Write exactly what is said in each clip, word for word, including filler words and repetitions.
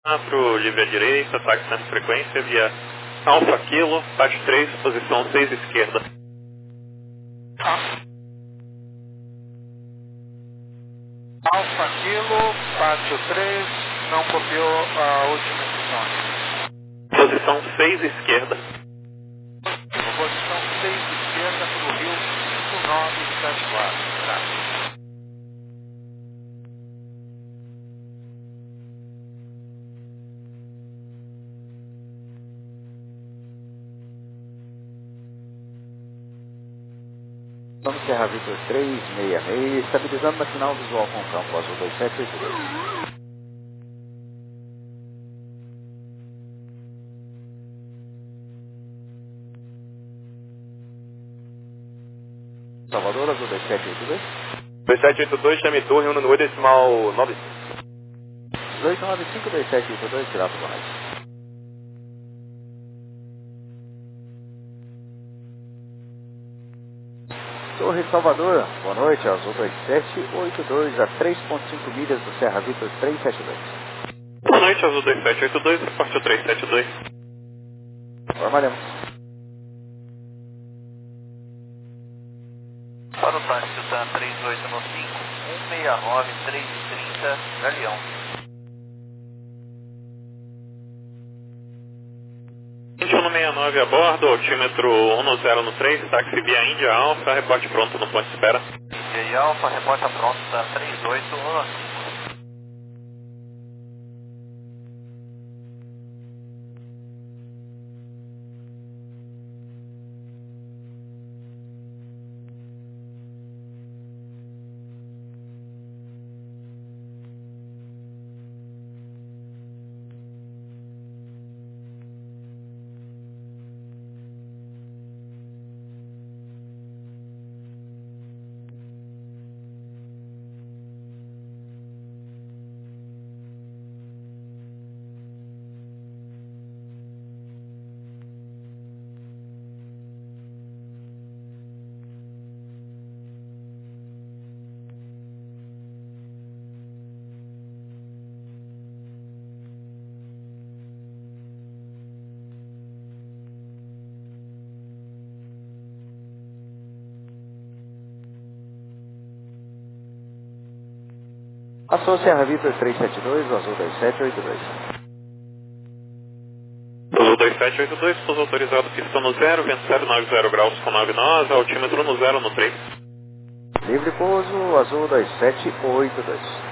quatro, livre à direita, táxi sem frequência, via Alfa Kilo, parte três, posição seis esquerda. Alfa Kilo, pátio três, não copiou a última instrução. Posição seis esquerda. Posição seis esquerda para o Rio cinco nove sete quatro. Tá. Vamos Serra Vitor três seis seis, estabilizando na final visual com o campo azul dois sete oito dois. Salvador, azul dois sete oito dois. dois sete oito dois, chame torre, um no oi, decimal nove. dois nove cinco dois sete oito dois, tirar para o rádio. Torre Salvador, boa noite, azul dois sete oito dois, a três ponto cinco milhas do Serra Vitor três sete dois. Boa noite, azul dois sete oito dois, repórter três sete dois. Formaremos. Para o táxi da três oito nove cinco, um seis nove três trinta, Galeão. vinte e um sessenta e nove a bordo, altímetro um zero no três, táxi via Índia Alfa, reporte pronto no ponto de espera. Índia Alfa, reporta pronto da três oito nove cinco. Passou Serra Vitor três sete dois, azul dois sete oito dois. Azul dois sete oito dois, pouso autorizado, pista no zero, vento zero nove zero graus com nove nós, altímetro no zero no três. Livre pouso, azul dois sete oito dois.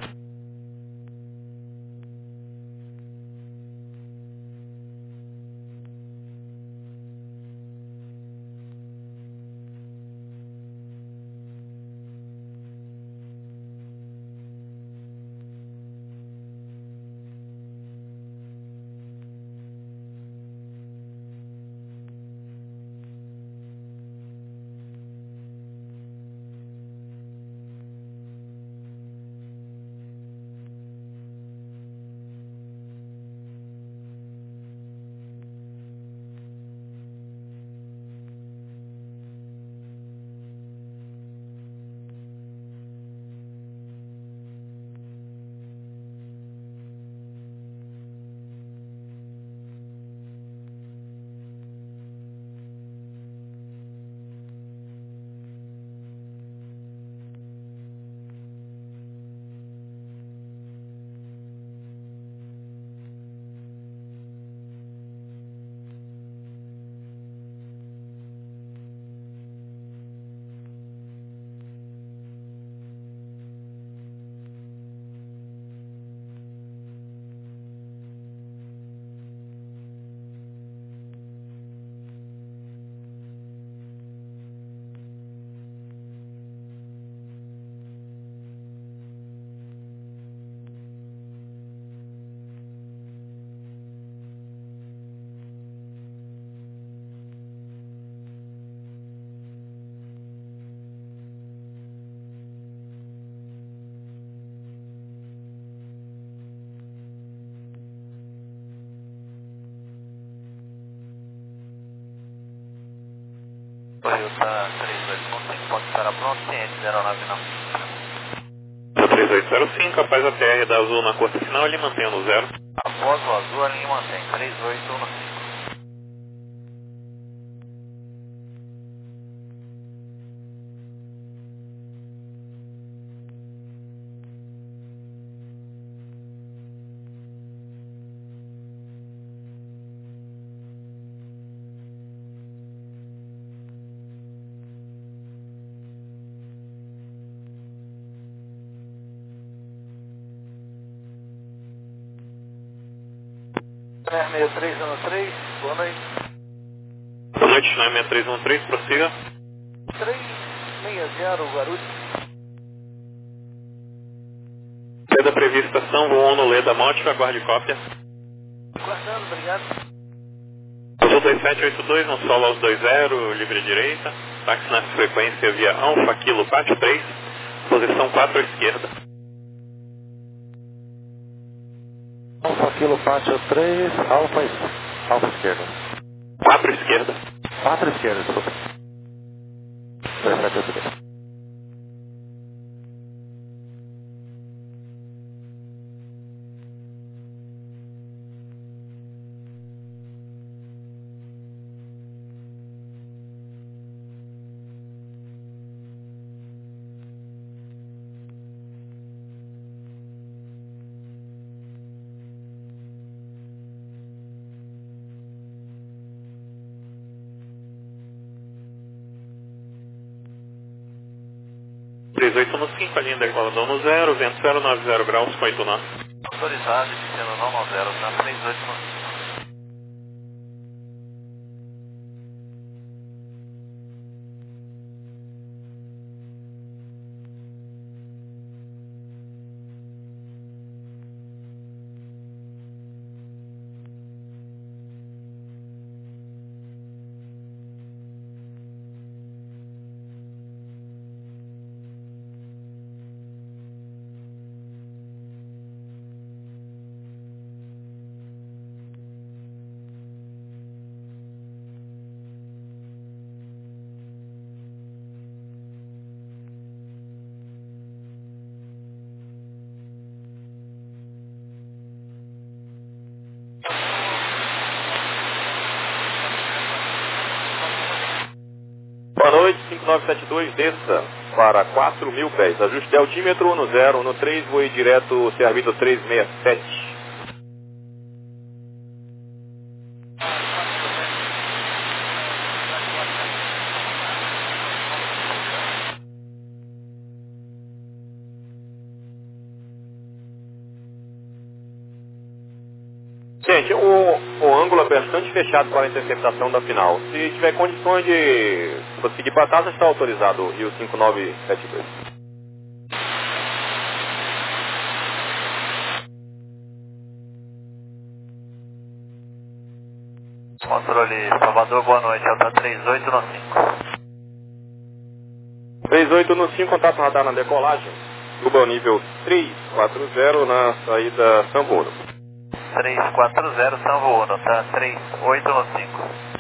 Toyota três oito nove cinco, pode estar pronto, C N zero nove não. três oito zero cinco, após a T R da Azul na curta final, ele mantém no zero. Após o azul, a linha mantém três oito um cinco. três seis três um três, boa noite. Boa noite, China seis três um três, prossiga. três seis zero, Guarulhos. Leda prevista ação, voo no Leda Mótica, aguarde cópia. Guardando, obrigado. Azul dois sete oito dois, no solo aos dois zero, livre direita. Táxi na frequência via Alfa, Kilo, Pátio três, posição quatro à esquerda. Alfa Kilo Pátio três, Alfa, Alfa esquerda. quatro esquerda. quatro esquerda, desculpa. dois sete oito dois. três oito um cinco, a linha decolador no zero, vento zero nove zero graus com oito nós. Autorizado, destino não no zero, tá três oito um cinco. Boa noite, cinco nove sete dois, desça para quatro mil pés. Ajuste altímetro no zero, no três, voe direto, Servito três seis sete. Gente, o, o ângulo é bastante fechado para a interceptação da final. Se tiver condições de conseguir passar, está autorizado o Rio cinco nove sete dois. Controle Salvador, boa noite, Alta três oito um cinco. três oito no cinco, contato radar na decolagem. Suba ao nível três quatro zero na saída São Paulo. três quatro zero, São Paulo, tá três oito um cinco.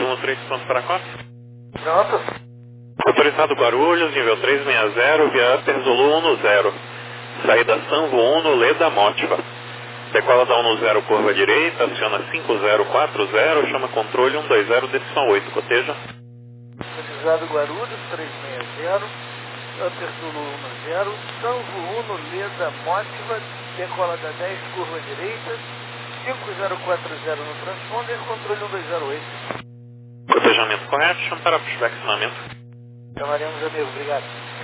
um três, pronto para a cópia. Pronto. Autorizado Guarulhos, nível trezentos e sessenta, via Upper Zulu um zero. Saída Sanvo um, Leda Mótiva. Decola da um zero, curva direita, aciona cinco zero quatro zero, chama controle um dois zero, decisão oito, coteja. Autorizado Guarulhos, trezentos e sessenta, Upper Zulu um zero, Sanvo um, Leda Mótiva, decola da dez, curva direita, cinco zero quatro zero no transponder, controle um dois zero oito. Cotejamento correto, chama para pushback acionamento. Chamaremos, amigo, obrigado.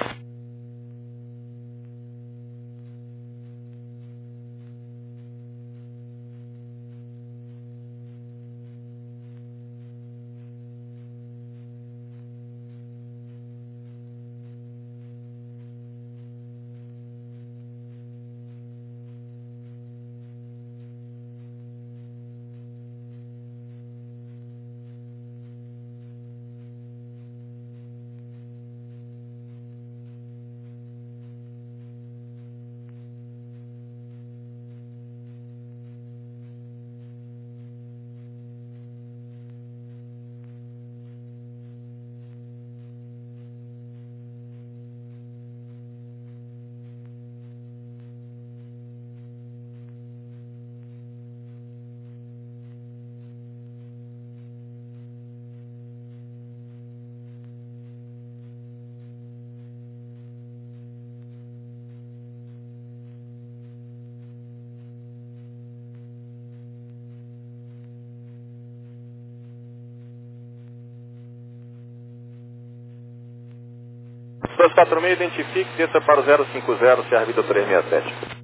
dois quatro seis, identifique, desça para o zero cinco zero, Serra Vitor trezentos e sessenta e sete.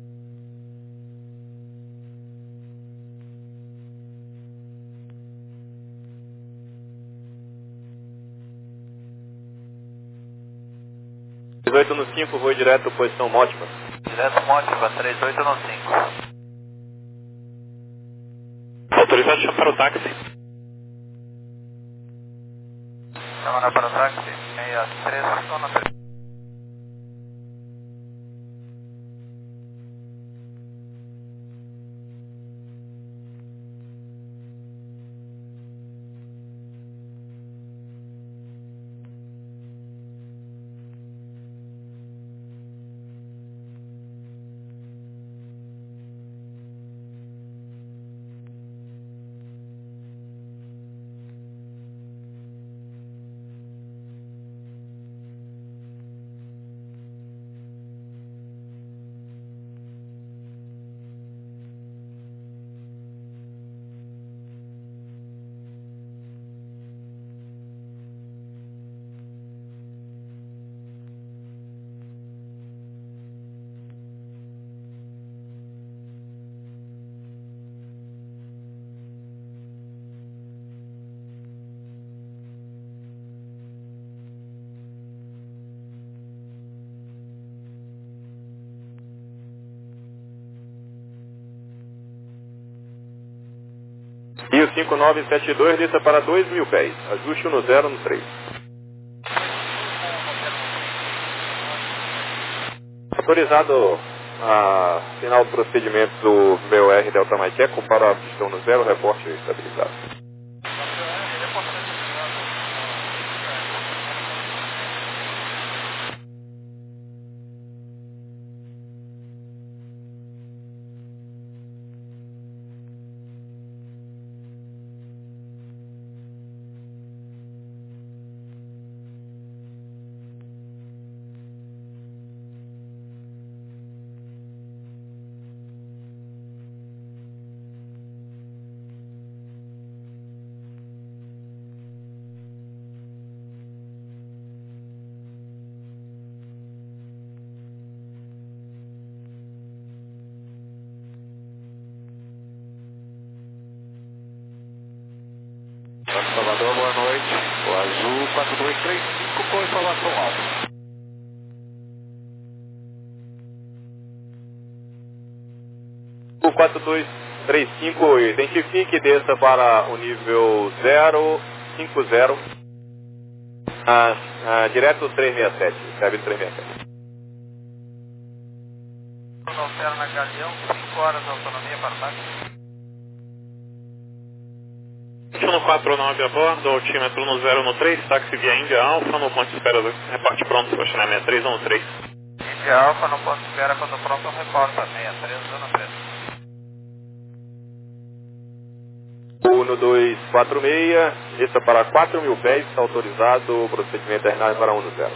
dezoito no cinco, voo direto, posição Mótiva. Direto Mótiva, trinta e oito no cinco. Autorizado, chama para o táxi. Chamando para o táxi, sessenta e três, zona três. E o cinco nove sete dois, desça para dois mil pés. Ajuste no zero no três. Autorizado a final do procedimento do B O R Delta Mike Eco para a pistão no zero, reporte estabilizado. Salvador, boa noite. O Azul quatro dois três cinco com informação alta. O quatro dois três cinco, identifique e desça para o nível zero cinco zero, ah, ah, direto trezentos e sessenta e sete, serve trezentos e sessenta e sete. Alterna Galeão, cinco horas de autonomia para o táxi. No quatro nove a bordo, altímetro no zero no três, táxi via Índia Alfa, no ponto de espera, reporte pronto, Oceanar sessenta e três um três. Índia Alfa, no ponto de espera, quando pronto, reporta sessenta e três um três. um dois quatro seis, lista para quatro mil pés, está autorizado o procedimento terminado para um zero.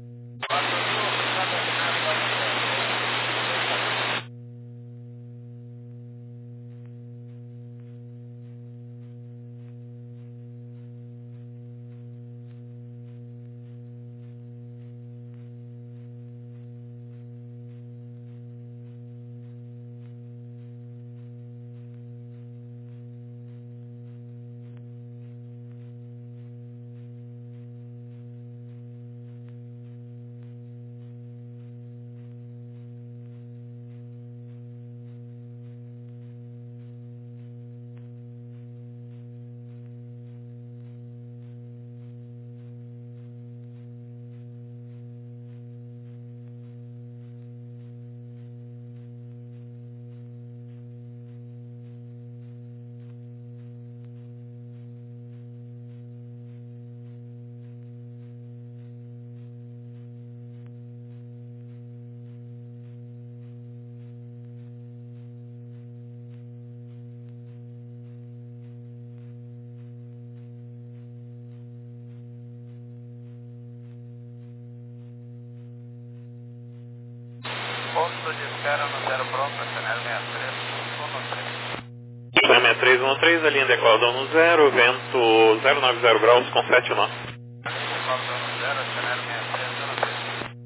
Ponto de espera no zero pronto, Oceanar sessenta e três um três. sessenta e três um três, a linha decola no zero, vento zero nove zero graus com sete nós. Decola no zero, Oceanar sessenta e três um três.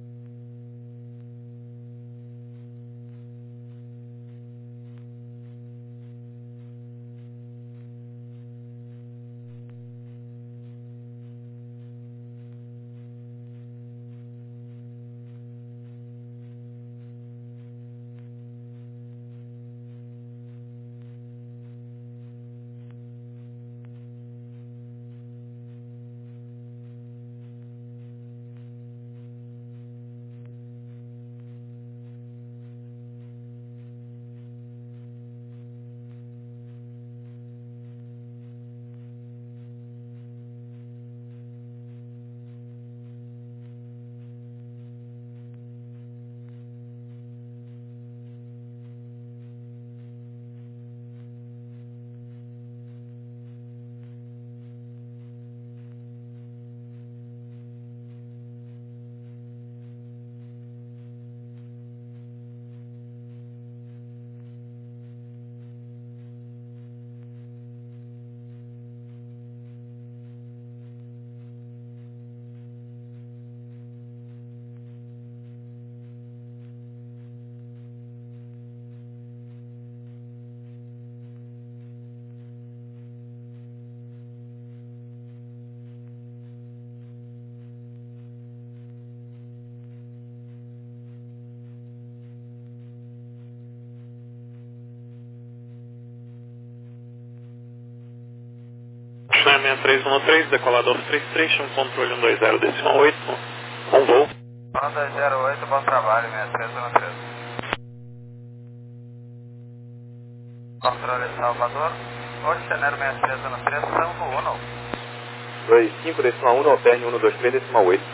Oceanar sessenta e três um três, decolador três três, chama controle um dois zero decimal oito, um voo. um dois zero oito, bom trabalho, sessenta e três um três. Controle Salvador, Oceanar sessenta e três um três, Sanvo um. dois cinco decimal um, alterne um dois três decimal oito.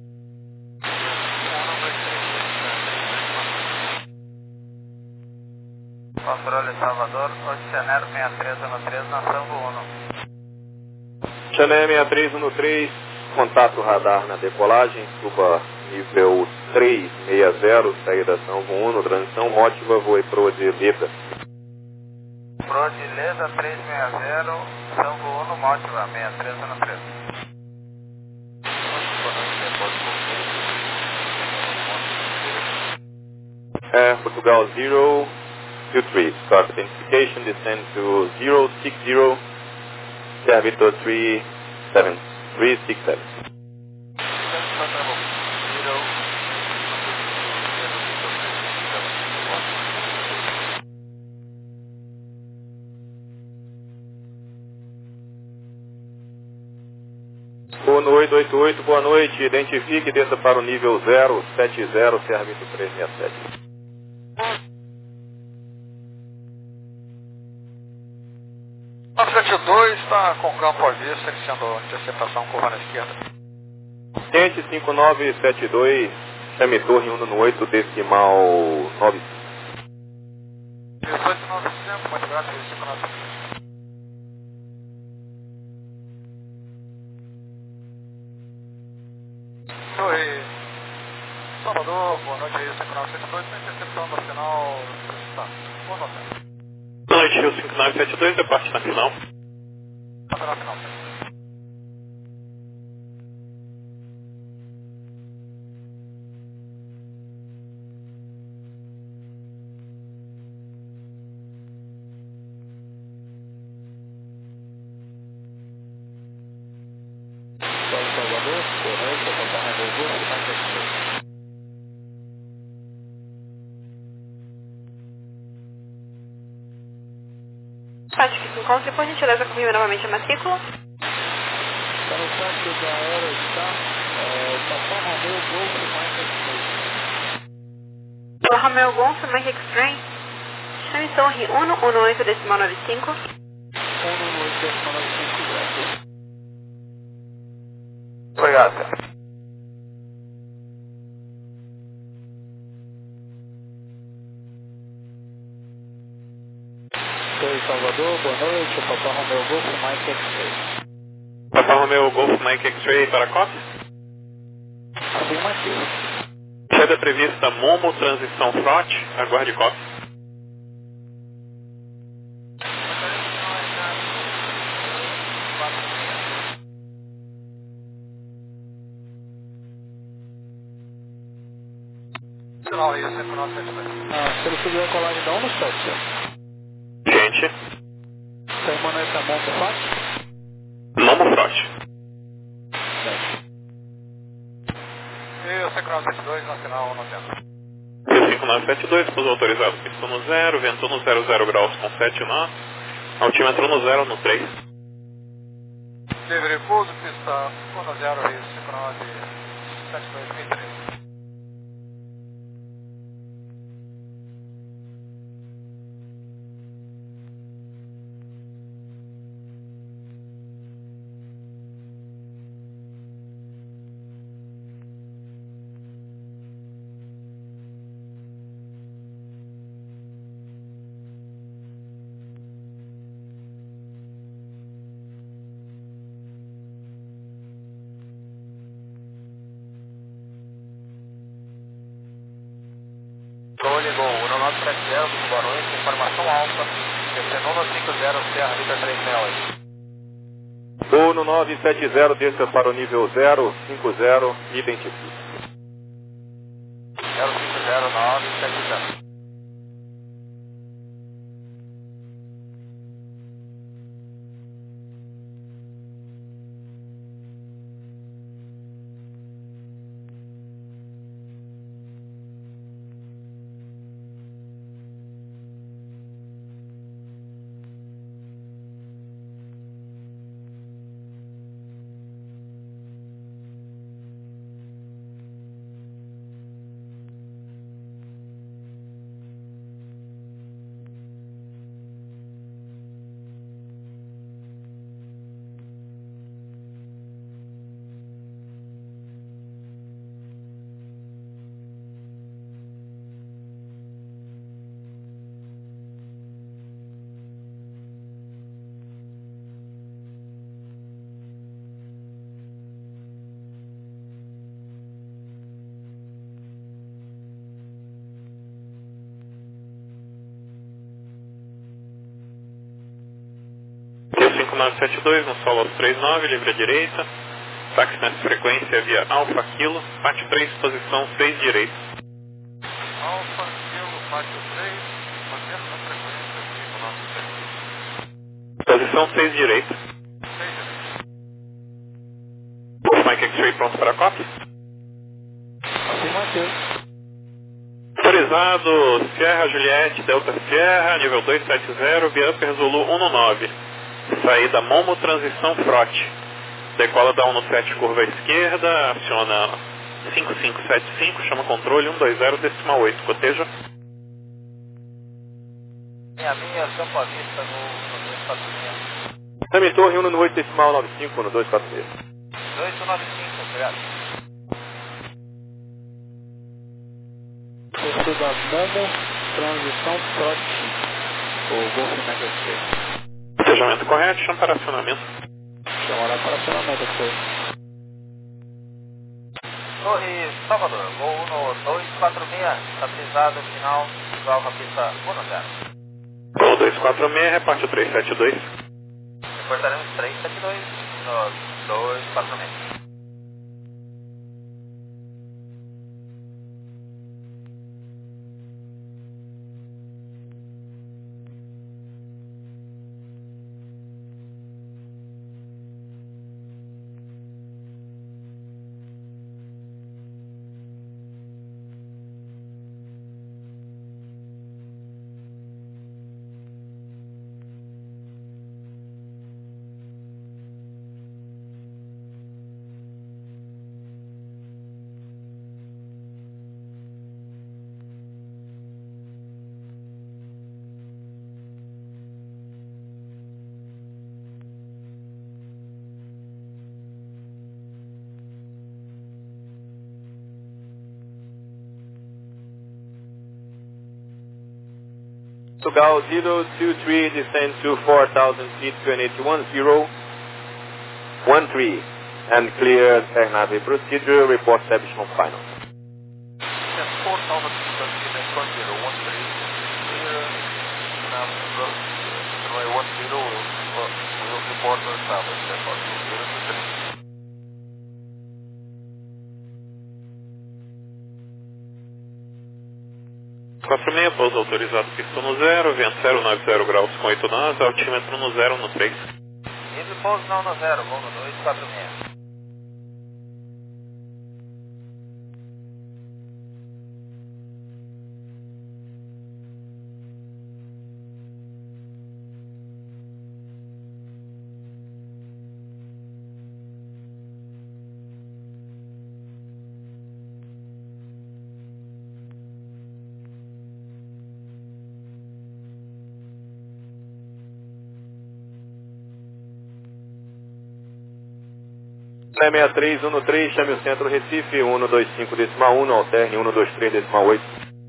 Controle Salvador, Oceanar sessenta e três um três, na Sanvo um. Oceanar sessenta e três um três, contato radar na decolagem, suba nível três seis zero, saída Sanvo um, transição Mótiva, voe pro de Leda. Pro de Leda três seis zero, Sanvo um, Mótiva, sessenta e três um três. Air Portugal zero two three, start identification, descend to zero six zero, Sierra Victor three seven, three six seven. Boa noite, oito oito, boa noite, identifique e desça para o nível zero sete zero, Sierra Victor três seis sete. sete dois está Serra com campo à vista, iniciando interceptação, curva na esquerda. Gente cinco nove sete dois, chame torre um no oito, decimal nove. dezoito novecentos, muito graças, cinco nove sete dois. Oi, Salvador, boa noite aí, cinco nove sete dois, interceptação no final, está, boa noite. Boa noite, Rio cinco nove sete dois, é parte na final. Está na final. Salvador, boa noite, eu vou Romeu Golf, Mike X-Ray. Acho que se encontre, por gentileza, confirme novamente a matrícula. Está no site da Aerostar, é, Papa Romeu Golf, Mike X-Ray. O Romeo Golf, Mike X-Ray. Chame torre um um oito, decimal nove cinco. um um oito, decimal nove cinco, graças. Obrigado. Oi, Salvador, boa noite, eu Papa Romeu Golf, Mike X-Ray. Papa Romeo Golf Mike X-Ray para copy. Afirmativo. Saída prevista Momo, transição Frot, aguarde copy. Sinal aí, cinco nove sete dois. Ah, se ele fizer a colagem da um no sete, senhor. Gente, Está emana essa mão para fácil? Momo Frot. E o cinco nove sete dois, na final, não tem. Rio cinco nove sete dois, pouso autorizado, pista no zero, vento no zero zero graus com sete nós, altímetro no zero no três. Livre pouso, pista um zero, Rio cinco nove sete dois, vinte e três. Trônigo um nove sete zero, boa noite, informação alfa, descendo um cinco zero, Serra Vitor três seis oito. um nove sete zero, desça para o nível zero cinco zero, identifique. zero cinco zero nove sete zero. cinco nove sete dois, no solo aos três nove, livre à direita. Táxi nessa frequência via Alfa Kilo, pátio três, posição seis direita. Alfa, Kilo, pátio três, mantendo na frequência cinco nove sete. Posição seis direita. seis direita. Golf Mike X-Ray pronto para copy. Afirmativo. Autorizado Sierra Juliette Delta Sierra, nível dois sete zero, via Upper Zulu um nove. Saída Momo, transição Frot. Decola da um no sete, curva à esquerda, aciona cinco cinco sete cinco, chama controle um dois zero, decimal oito, coteja. Minha linha, campo à vista no, no dois quatro zero. Chame Torre um no oito decimal nove cinco no dois quatro seis. dois nove cinco, obrigado. Você da Momo, transição trote. O Golf Mega seis. Planejamento correto, chama para acionamento. Chama para acionamento, foi. Torre Salvador, voo no dois quatro seis, estabilizado, final, visual na pista um zero. Voo dois quatro seis, reparte o três sete dois. Reportaremos três sete dois no dois quatro seis. Portugal zero two three, descend to four thousand feet, twenty one zero one three, and clear Airnavy procedure, report establishment final. four thousand feet, one zero one three, clear Airnavy procedure, runway one zero, will report to establish, report to zero two three. quatro seis, pouso autorizado, pista no zero, vento zero nove zero graus com oito nós, altímetro no zero no três. Livre pouso não no zero, voo no dois quatro seis. seis três um no três, chame o centro Recife, um dois cinco decimal um, alterne um dois três decimal oito.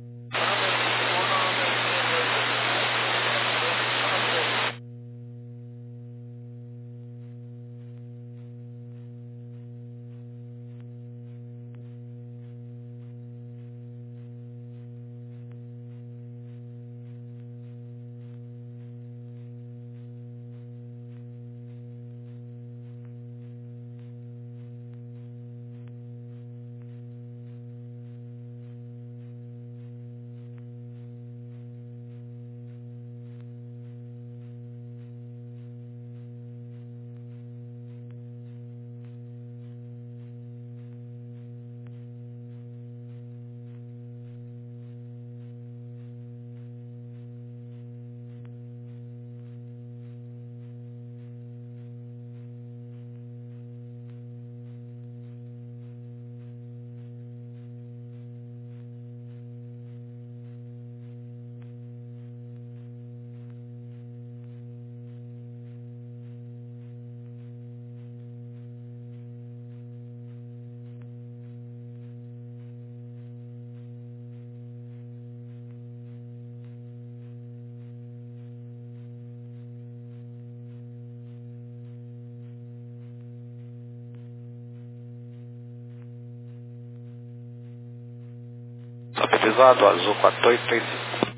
Autorizado, azul quatro dois três cinco.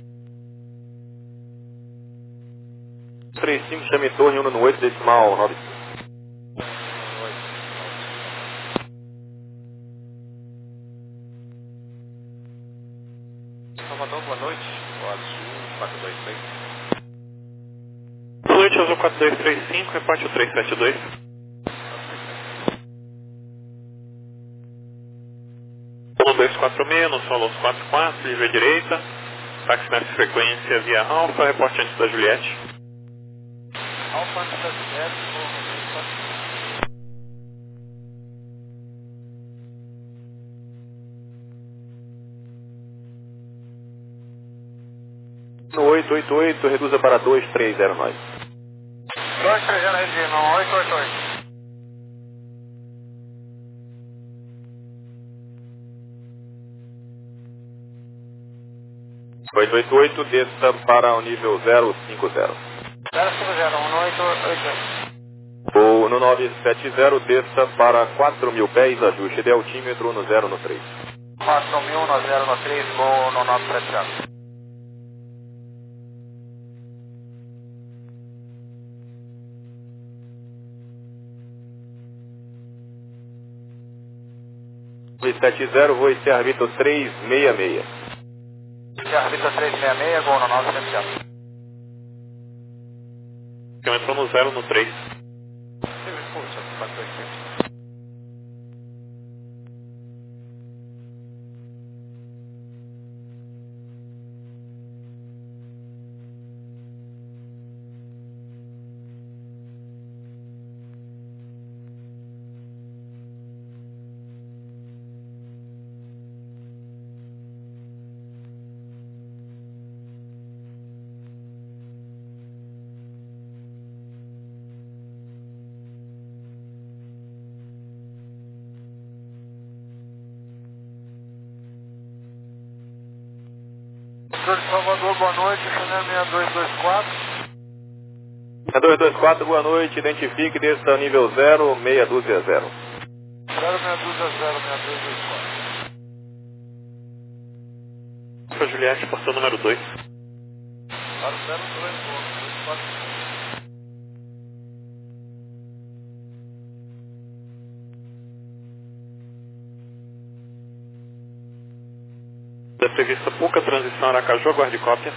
três cinco, chame Torre um no oito decimal nove cinco. Salvador, boa noite. O azul quatro dois três. Boa noite, azul quatro dois três cinco, reparte o três sete dois. dois quatro seis, no solo quatro quatro, livre à direita, táxi nessa frequência via Alfa, reporte antes da Juliette. Alfa antes da Juliette, voo no dois quatro No oito oito oito, reduza para dois três zero nove. dois três zero nove. oito oito oito. oito oito oito, desça para o nível zero cinco zero. zero cinco zero, um oito oito oito. Ou no nove sete zero, desça para quatro mil pés, ajuste de altímetro no zero no três. quatro mil no zero no três, voo no nove sete zero. nove sete zero, voo Serra Vitor três seis seis. Serra Vitor três seis seis, voo no nove sete zero. Eu entrou no zero no três. Controle de Salvador, boa noite, Chanel seis dois dois quatro. seis dois dois quatro, boa noite, identifique, desça nível zero, meia dúzia zero. zero seis dois zero, seis dois dois quatro. Foi Juliette, portão número dois. Para o zero dois, dois quatro. É prevista pouca transição Aracaju, aguarde cópia.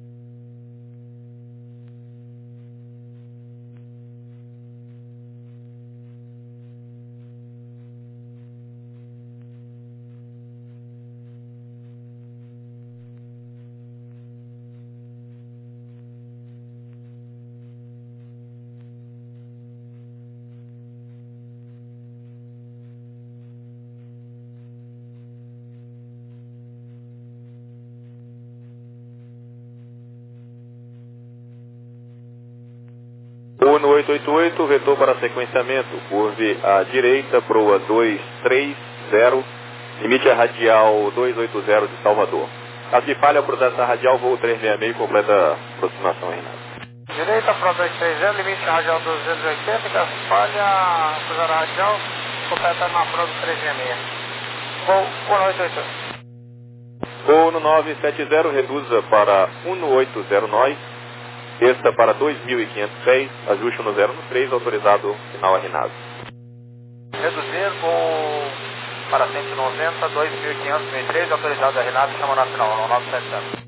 Uno oito oito oito, vetor para sequenciamento, curve à direita, proa dois três zero, limite a radial dois oito zero de Salvador. Caso de falha, processo radial, voo três seis seis, completa a aproximação, Renato. Direita para dois três zero, limite radial duzentos e oitenta, caso falha, cruzar radial, completa na prova três seis seis. Voo um oito oito oito. Voo no nove sete zero, reduza para um oito zero nove, desça para dois mil e quinhentos pés, ajuste no zero no três, autorizado, final arrinado. Reduzir, voo para cento e noventa, dois mil e quinhentos, mil e três, autorizado a Renato, chama na final, no nove sete zero.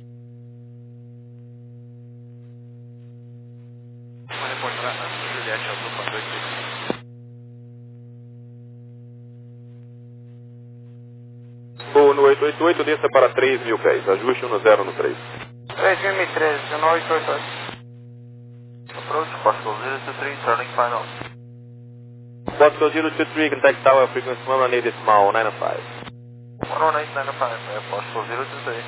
Uma reportagem, Juliette, azul para dois três. Voo no oito oito oito, desça para três mil pés, ajuste no zero no três. três mil e treze, um oito oito oito. Approach, Pascal zero two three, turning final. Pascal zero two three, contact tower, frequency one eight decimal nine five. one eight nine five, Pascal zero two three.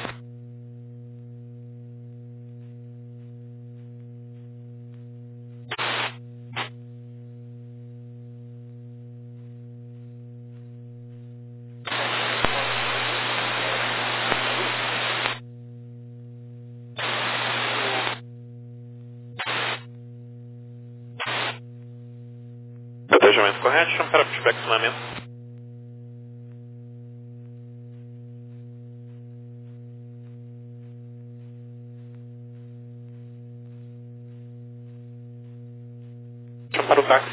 Protejamento correto, chama para inspecionamento. Chama para o táxi.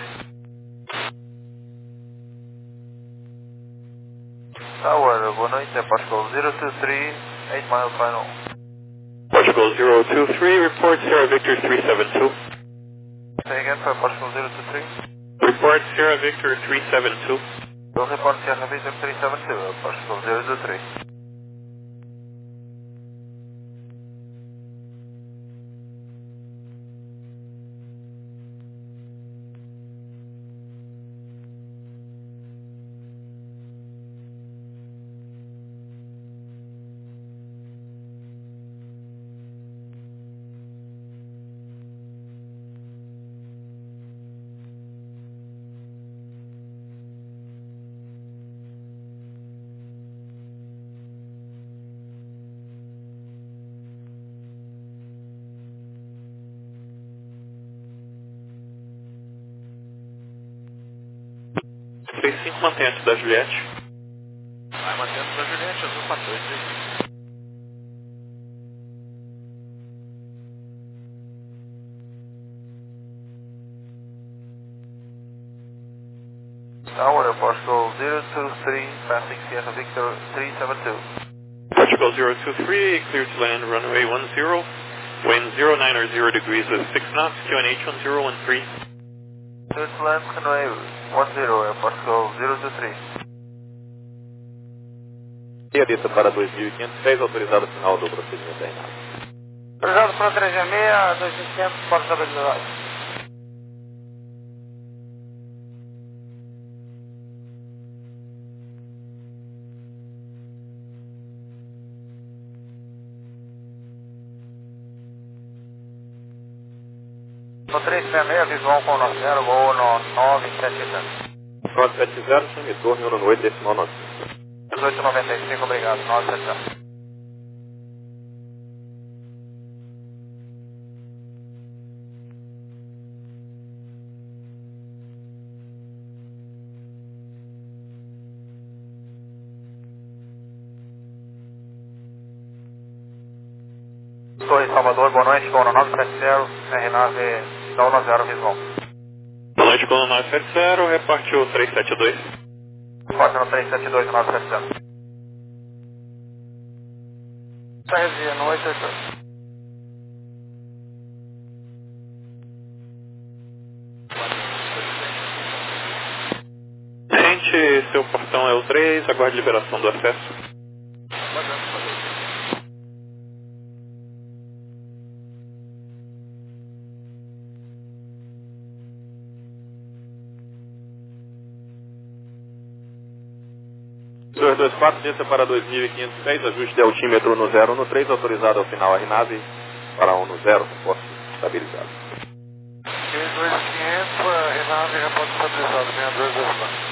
Tower, boa noite, Pascal zero two three, eight mile final. Portugal zero two three, report Sierra Victor three seven two. Say again for Pascal zero two three. Report Sierra Victor three seven two. Will report Sierra Victor three seven two, Pascal zero two three. três cinco, mantém antes da Juliette. Vai mantendo da Juliette, azul quatro dois três cinco. Tower, Portugal zero two three, passing Sierra Victor three seven two. Portugal zero two three, clear to land runway one zero, wind zero nine or zero degrees with six knots, Q N H one zero one three. Clear to land runway one zero, Portugal zero two three. E a lista para dois mil e quinhentos e seis, autorizado final do procedimento da Renata. Autorizado para três seis seis, dois mil e quinhentos, pode estabilizar. No três seis seis, visual com nove zero, voo no nove sete zero. nove sete zero, sem retorno, no oito decimal nove. dezoito noventa e cinco, obrigado, nove sete zero. Torre Salvador, boa noite, voo no nove sete zero, R nove da um zero visual. Boa noite, Colo nove sete zero, reporte o três sete dois. Reporte no três sete dois, nove sete zero. Sarresia, no oito oito oito. Gente, seu portão é o três, aguarde liberação do acesso. dois dois quatro, lista para dois mil e quinhentos e seis, ajuste de altímetro no zero no três, autorizado ao final R nave para um no zero, posto estabilizado. dois dois quinhentos, R nave, reporte estabilizado, seis dois dois quatro.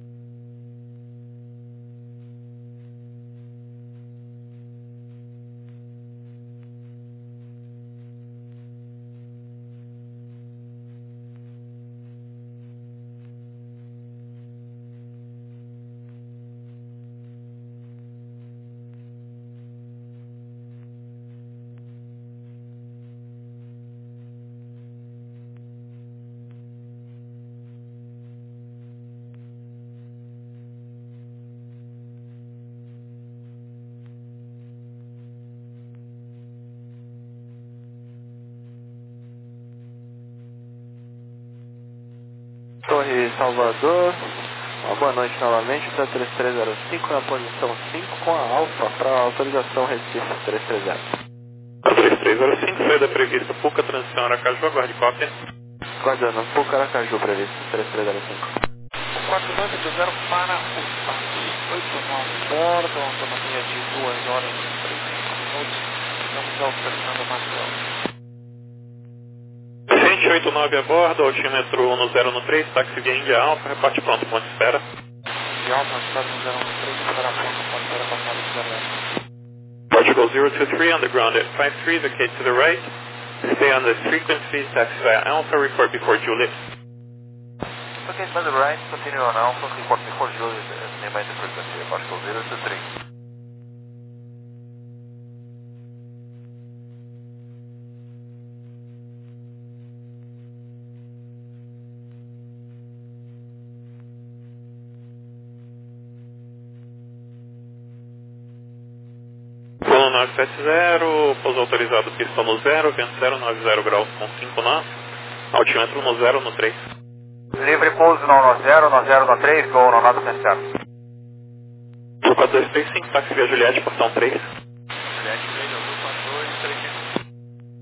Torre Salvador, uma boa noite novamente, da três três zero cinco na posição cinco com a Alfa para autorização Recife três três zero. A três três zero cinco, saída prevista, Puca, transição Aracaju, aguarde cópia. Guardando, Puca Aracaju previsto, três três zero cinco. quatro dois oito zero para o passe oito nove bordo, autonomia de duas horas e trinta e cinco minutos, estamos alternando material. Gente, oito nove a bordo, altímetro um zero no três, táxi via Índia Alfa, reporte pronto, ponto de espera. De alta, estado zero um três, espera pronto, ponto de espera, passado de zero. Portugal zero two three, underground at five three, vacate to the right. Stay on this frequency, taxi via Alpha, report before Juliet. Okay, by the right, continue on Alpha, report before Juliet, nearby the frequency, Portugal zero two three. Colo nove sete zero, pouso autorizado, pista no zero, vento zero nove zero graus com cinco nós, altímetro no zero no três. Livre pouso no zero, no zero no três, voo no nove sete zero. quatro dois três cinco, táxi via Juliette, portão três. Juliette três, azul quatro dois três cinco.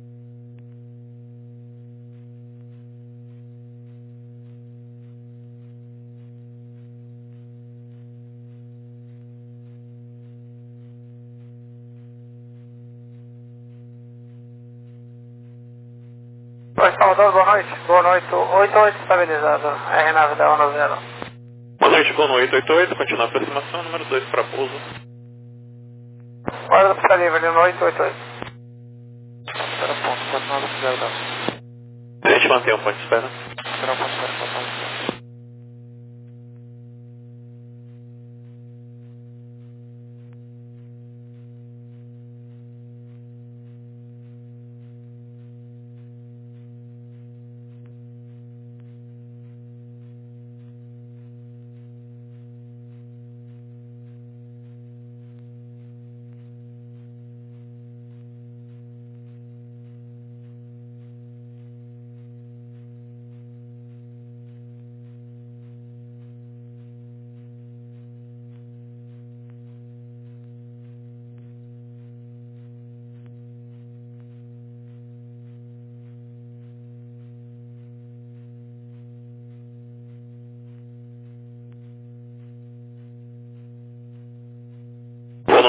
Oi, Salvador, boa noite. Boa noite, oito oito estabilizado, R nove da um zero. Boa noite, Colo oito oito oito, continua a aproximação, número dois para pouso. Guarda para livre, no oito oito oito. Espera ponto, quatro nove zero da. A gente mantém o ponto de espera. Espera ponto, espera ponto.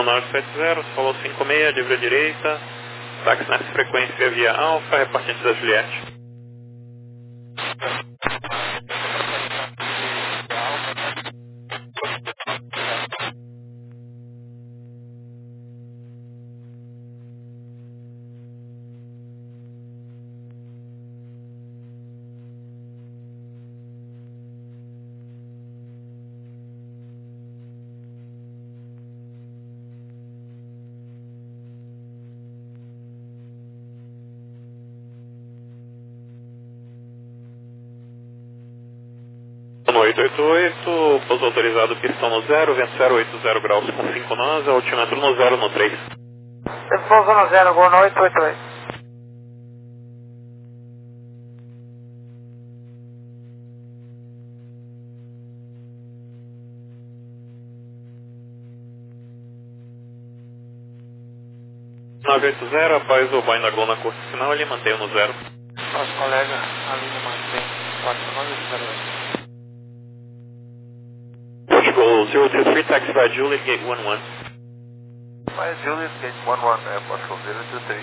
nove sete zero, falou cinco seis, livre à direita, táxi nessa frequência via Alfa, repartente da Juliette. No oito oito oito, pouso autorizado, pistão no zero, vento zero oito zero graus com cinco nós, altímetro no zero no três. Pouso no zero, gol no oito oito oito. nove oito zero, após o banho da Gol na curta final, ele mantém no zero. Nosso colega, a linha mantém quatro nove zero oito. Portugal zero two three, taxi by Juliet, gate one one. By Juliet, gate one one, é Portugal zero two three.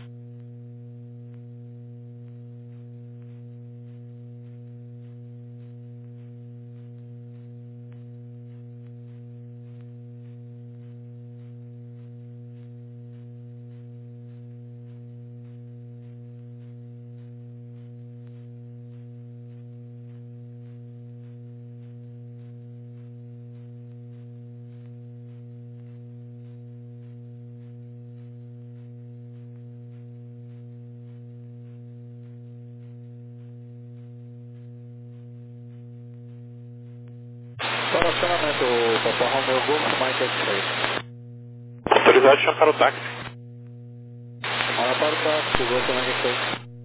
Relacionamento, Papa Romeo Golf, Mike X-Ray. Autorizado, chama para o táxi. Fala para o táxi, Golf, Mike X-Ray.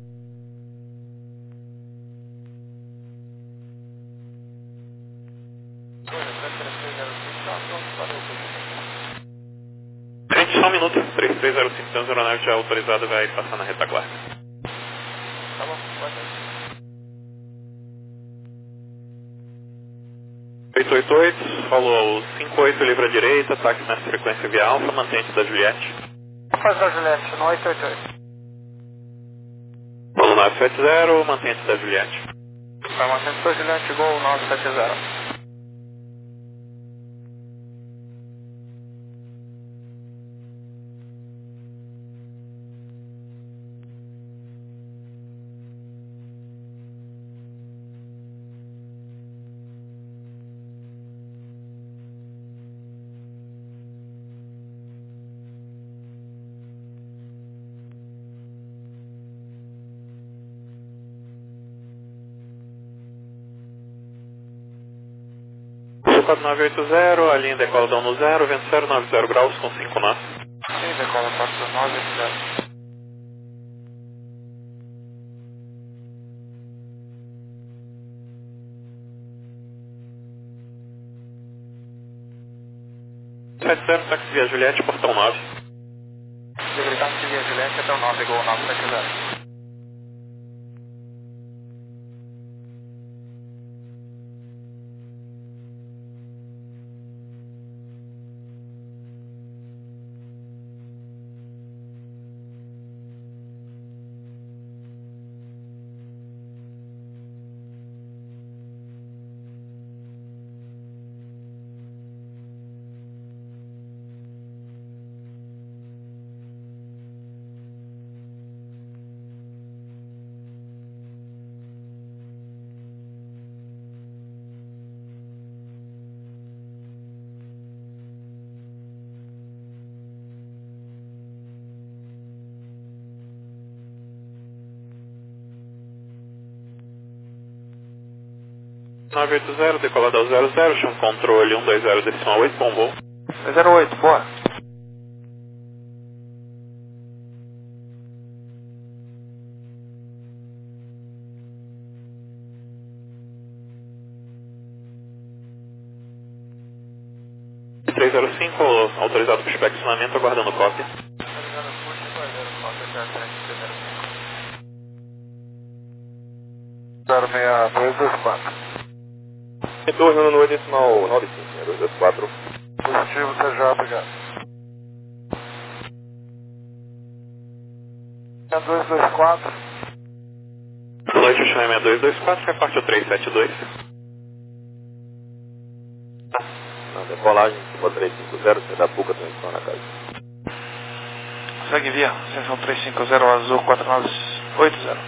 Frente só um minuto, três três zero cinco, então, aeronave já autorizada vai passar na retaguarda. Tá bom, vai ser. oito oito oito, falou cinco oito, livre à direita, táxi nessa frequência via Alfa, mantente da Juliette. Faz da Juliette, no oito oito oito. Falou nove sete zero, mantente da Juliette. Vai mantendo da Juliette, gol nove sete zero. quatro nove oito zero, a linha decola da um no zero, vento zero nove zero graus com cinco nós. Sim, decola quatro nove oito zero. sete zero, táxi via Juliette, portão nove. Livre táxi via Juliette até o nove, gol nove sete zero. nove oito zero, decolada ao zero zero, chão controle um dois zero, decimal oito, bom voo. zero oito, boa. três zero cinco, autorizado para inspecionamento, aguardando cópia. Autorizado curso, aguardando cópia até a frente, primeiro zero seis dois dois quatro. Retorno no decimal nove cinco, dois dois quatro. Positivo, Sérgio, obrigado. seis dois dois quatro. Boa noite, China seis dois dois quatro, reparte o três sete dois. Na decolagem, Cuba três cinco zero, C da Puca, transição na casa. Segue via, ascensão três cinco zero, azul quatro nove oito zero.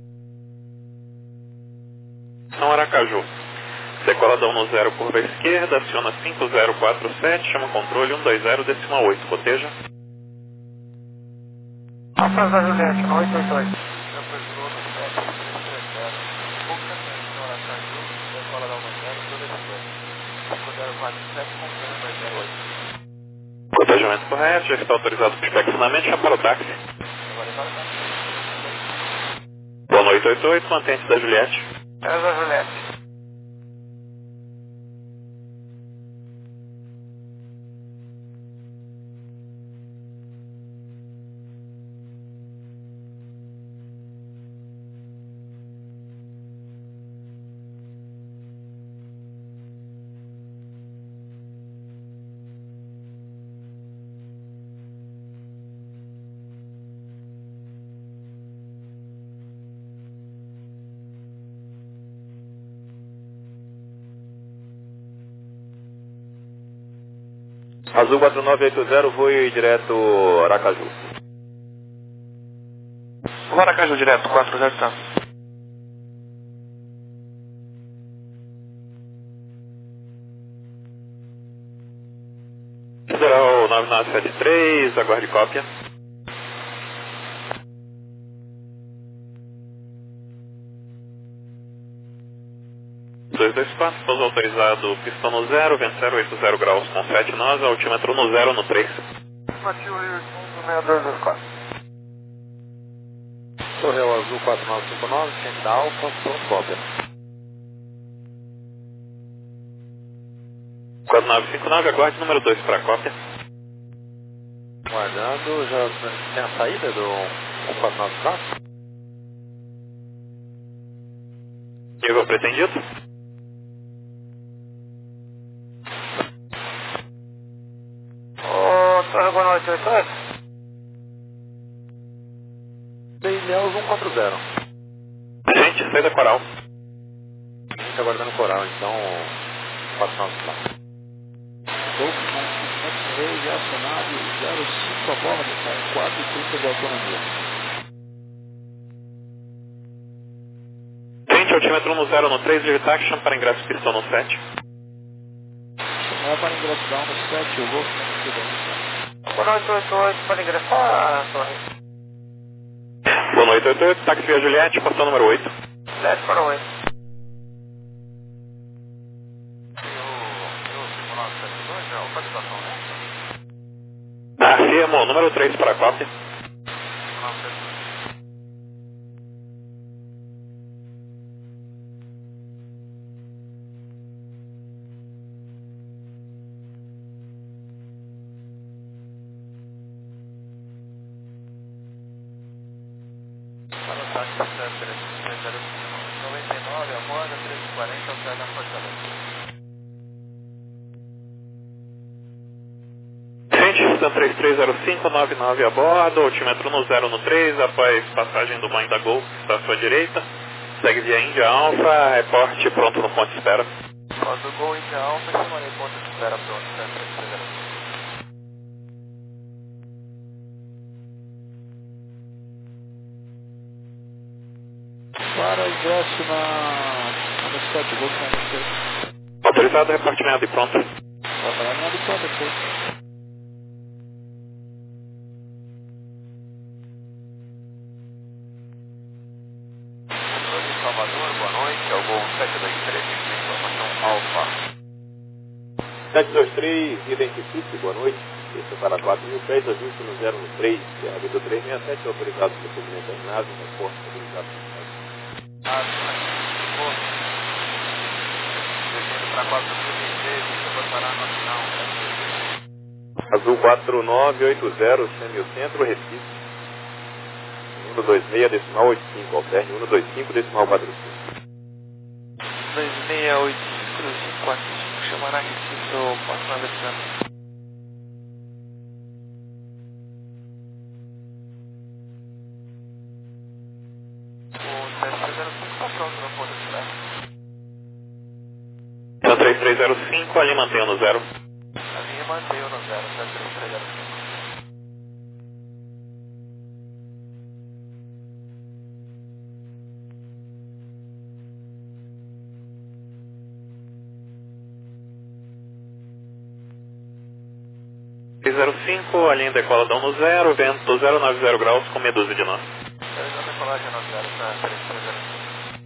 São Aracaju. Decola da um no zero, curva esquerda, aciona cinco zero quatro sete, chama controle um dois zero, decimal oito, coteja. Alfa da Juliette, oito oito oito. Decola da um no zero, curva esquerda. cinco zero quatro sete, controle dois zero oito. Cotejamento correto, já está autorizado para inspecionamento, chama para o táxi. Boa noite, oito oito, mantente da Juliette. seis da Juliette. Azul quatro nove oito zero, voe direto Aracaju. O Aracaju direto, quatro zero tá. Federal nove nove sete três, aguarde cópia. dois dois quatro, pouso autorizado, pistão no zero, vento zero oito zero graus com sete nós, altímetro no zero no três. Mativo Rio Fundo, seis dois dois quatro. Correio Azul quatro nove cinco nove, centro da Alfa, pronto, cópia. quatro nove cinco nove, aguarde número dois para cópia. Guardando, já tem a saída do quatro nove cinco nove? Nível pretendido? Ô, Torre, boa noite, oito oito. seis Leos cento e quarenta. Gente, sai da coral. A gente está aguardando o coral, então quatro nove cinco nove. Golf X-Ray já acionado, zero cinco a bola, está quatro e trinta de autonomia. Gente, altímetro no zero no três, digitar, chama para ingresso pistão no sete. É para ingressar no sete, o Golf X-Ray. Boa noite, oito oito, pode ingressar, Torre. Boa noite, oito oito, táxi via Juliette, portão número oito. sete para oito. Afirmo, número três para cópia. noventa e nove, aborda, três e quarenta, sai da Fortaleza. Gente, Stan três três zero cinco nove nove a bordo, altímetro no zero no três, após passagem do Mãe da Gol, está à sua direita. Segue via Índia Alfa, reporte pronto no ponto de espera. Após o Gol Índia Alfa, chamarei ponto de espera pronto, Stan três três zero cinco. Para ingresso na no sete, Golf X-Ray. Autorizado, repartimento e pronto. Vai para a linha do ponto, ok. Salvador, boa noite, é o Gol sete dois três, informação Alfa. sete dois três, identifique, boa noite. Este para quatro mil pés, ajuste no zero no três, C R do três seis sete, autorizado pelo segmento terminado, reforço autorizado. Descendo para quatro mil e três, você vai parar no final. Azul quatro nove oito zero, Chame o Centro, Recife. um dois seis, decimal oito cinco, alterne um dois cinco, decimal quatro cinco. dois seis oito cinco, dois cinco quatro cinco, chamará Recife, sou quatro Alexandre. três três zero cinco, ali mantenha no zero. A linha mantém no zero, sete três três zero cinco. três zero cinco, a linha decola dão no zero, vento zero nove zero graus com meia dúzia de nós. Realizando decolagem no zero, tá? três três zero cinco.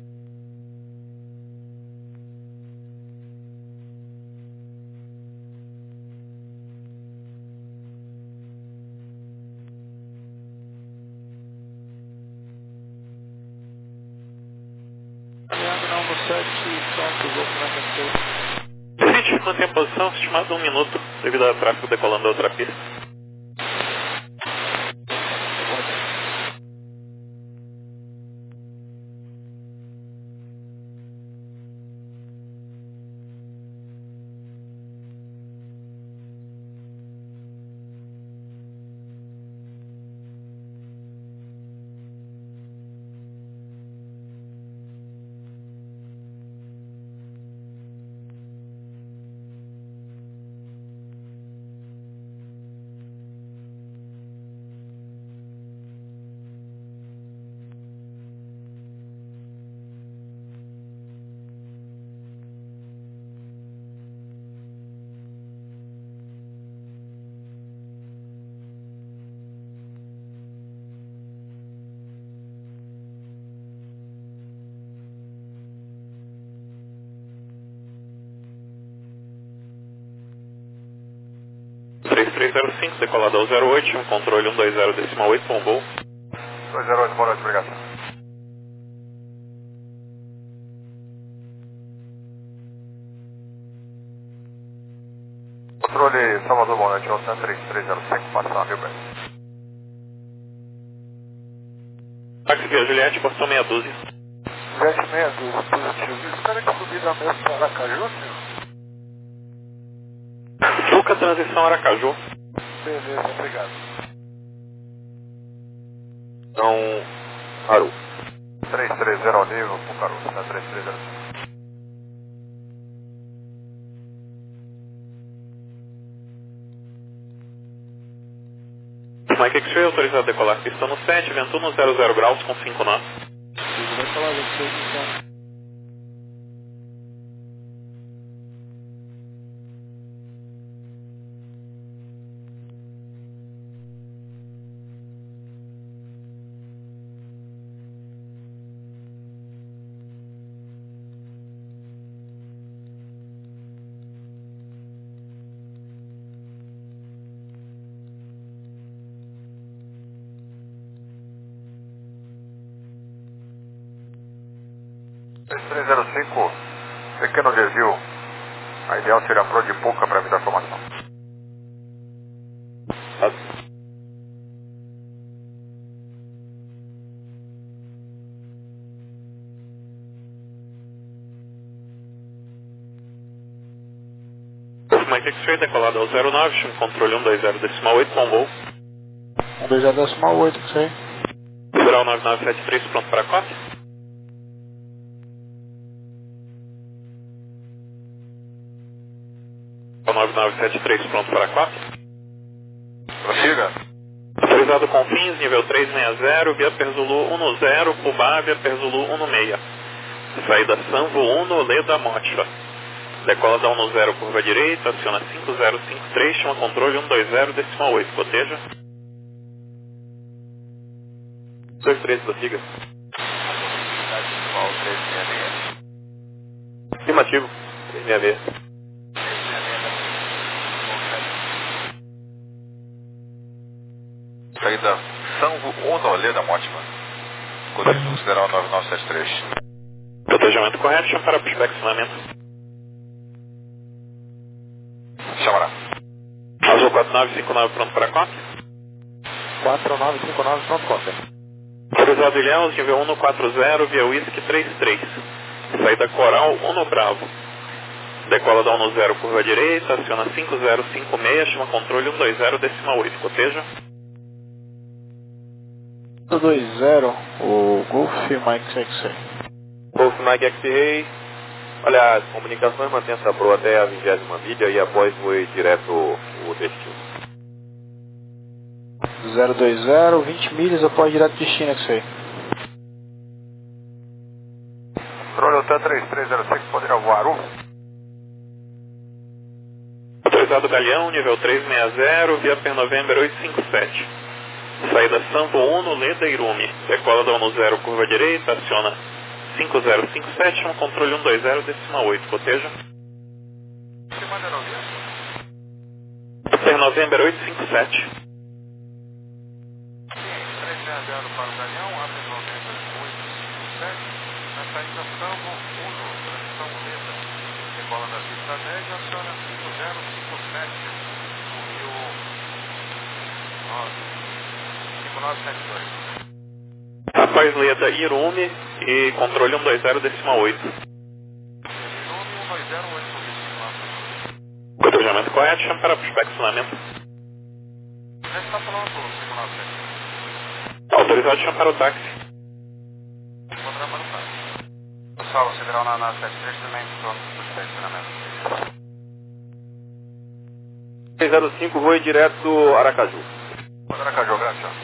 Alinhando na um no sete, pronto, vou para a seis. Gente, mantém a posição, estimado um minuto, devido ao tráfego decolando da outra pista. três três zero cinco, decolado ao zero oito, um controle um dois zero decimal oito, bom voo. dois zero oito, boa noite, obrigado. Controle Salvador, boa noite, Ocean três três zero cinco, passar, Rio Grande. Táxi Via Juliette, porção meia dúzia. Juliette meia dúzia, positivo. Espera que subida mesmo para Aracaju, senhor? Juca, transição Aracaju. Beleza, obrigado. Então, Haru. três três zero ao nível, pro Caruso, né? três três zero cinco. Mike X-Ray, autorizado a decolar pista no sete, vento no zero zero graus com cinco nós. Vai falar você, então. três três zero cinco, pequeno desvio. A ideal seria pro de pouca para evitar formação. Mike X-Ray, decolado ao zero nove, um controle um dois zero decimal oito, bom voo. um dois zero decimal oito, isso aí. Liberal nove nove sete três, pronto para cote. nove nove sete três, pronto para cote. Prossiga. Autorizado com fins, nível três seis zero, via Perzulu um no zero, Pubá, via Perzulu um no seis. Saída Sanvo um no Leda Motiva. Decola da um no zero, curva direita, aciona cinco zero cinco três, chama controle um dois zero decimal oito, coteja. dois três, prossiga. Afirmativo, três seis seis. Saída Sanvo um no Leda Motiva. Código considerar nove nove sete três. Protejamento correto, chama para inspecionamento. Chamará. Azul quatro nove cinco nove, pronto para cote. quatro nove cinco nove, pronto, conta. Autorizado Ilhéus, nível um no quatro zero, via Whisky três três. Saída Coral um no Bravo. Decola da um no zero, curva direita, aciona cinco zero cinco seis, chama controle um dois zero decimal oito, coteja. um dois zero, o Golf Mike X-Ray. Golf Mike X-Ray, Olha, as comunicações mantêm essa proa até a vigésima milha e após voe direto o destino. zero dois zero, vinte milhas após direto destino, é isso aí. Controle Hotel três três zero seis, pode ir ao Guaru. Autorizado Galeão, nível trezentos e sessenta, via Per November oitocentos e cinquenta e sete. Saída Sanvo Uno, Leda Irumi. Decola da um zero, curva direita, aciona cinco zero cinco sete, no controle cento e vinte, decimal oito, coteja. Que manda não viu? Per November oitocentos e cinquenta e sete. três sessenta para o Galeão, abre November oitocentos e cinquenta e sete. Na saída Sanvo Uno, transição Leda. Decola da pista dez, aciona cinco zero cinco sete. No Rio nove. cinco nove sete dois. Após Leda Irumi e controle cento e vinte, decimal oito. Nome um dois zero oito. Cotejamento correto, chama para prospeccionamento. Já está falando do cinco nove sete. Autorizado, chama para o táxi. Encontrar para o táxi. Pessoal, sideral na, na sete três também pronto para o estacionamento. seis zero cinco, voe direto Aracaju. Pode Aracaju, graças.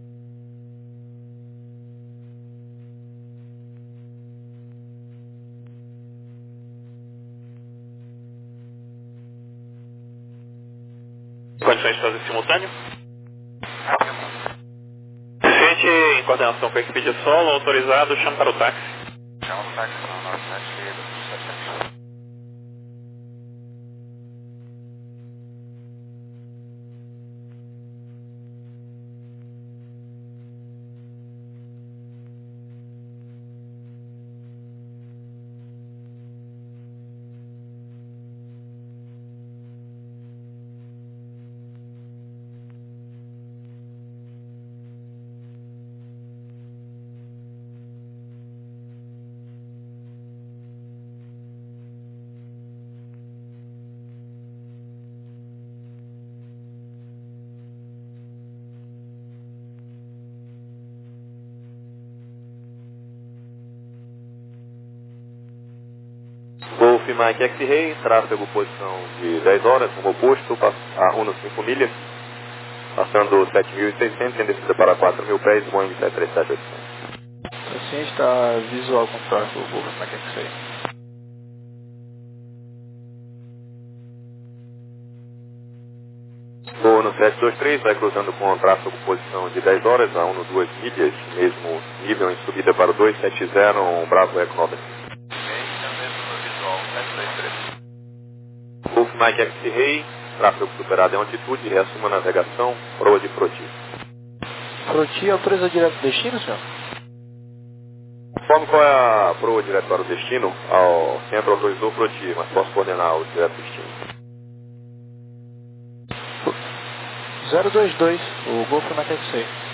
Condições de fazer simultâneo? Gente, em coordenação com a equipe de solo, autorizado, chama para o táxi. Chama o táxi, não, nove sete sete. Golf Mike X-Ray, tráfego posição de dez horas, rumo oposto, a Uno cinco milhas, passando sete mil e seiscentos, em descida para quatro mil pés, Boeing sete três sete oitocentos. Assim está visual com o tráfego, Golf Mike X-Ray. Voo no sete dois três, vai cruzando com tráfego posição de dez horas, a Uno duas milhas, mesmo nível em subida para o dois sete zero, um Bravo Eco nove. Golf Mike X-Ray, tráfego superado em altitude, reassuma a navegação, proa de Proti. Proti autoriza direto do destino, senhor? Conforme qual é a proa direto para o destino, ao centro autorizou Proti, mas posso coordenar o direto destino. zero dois dois, o Golf Mike X-Ray.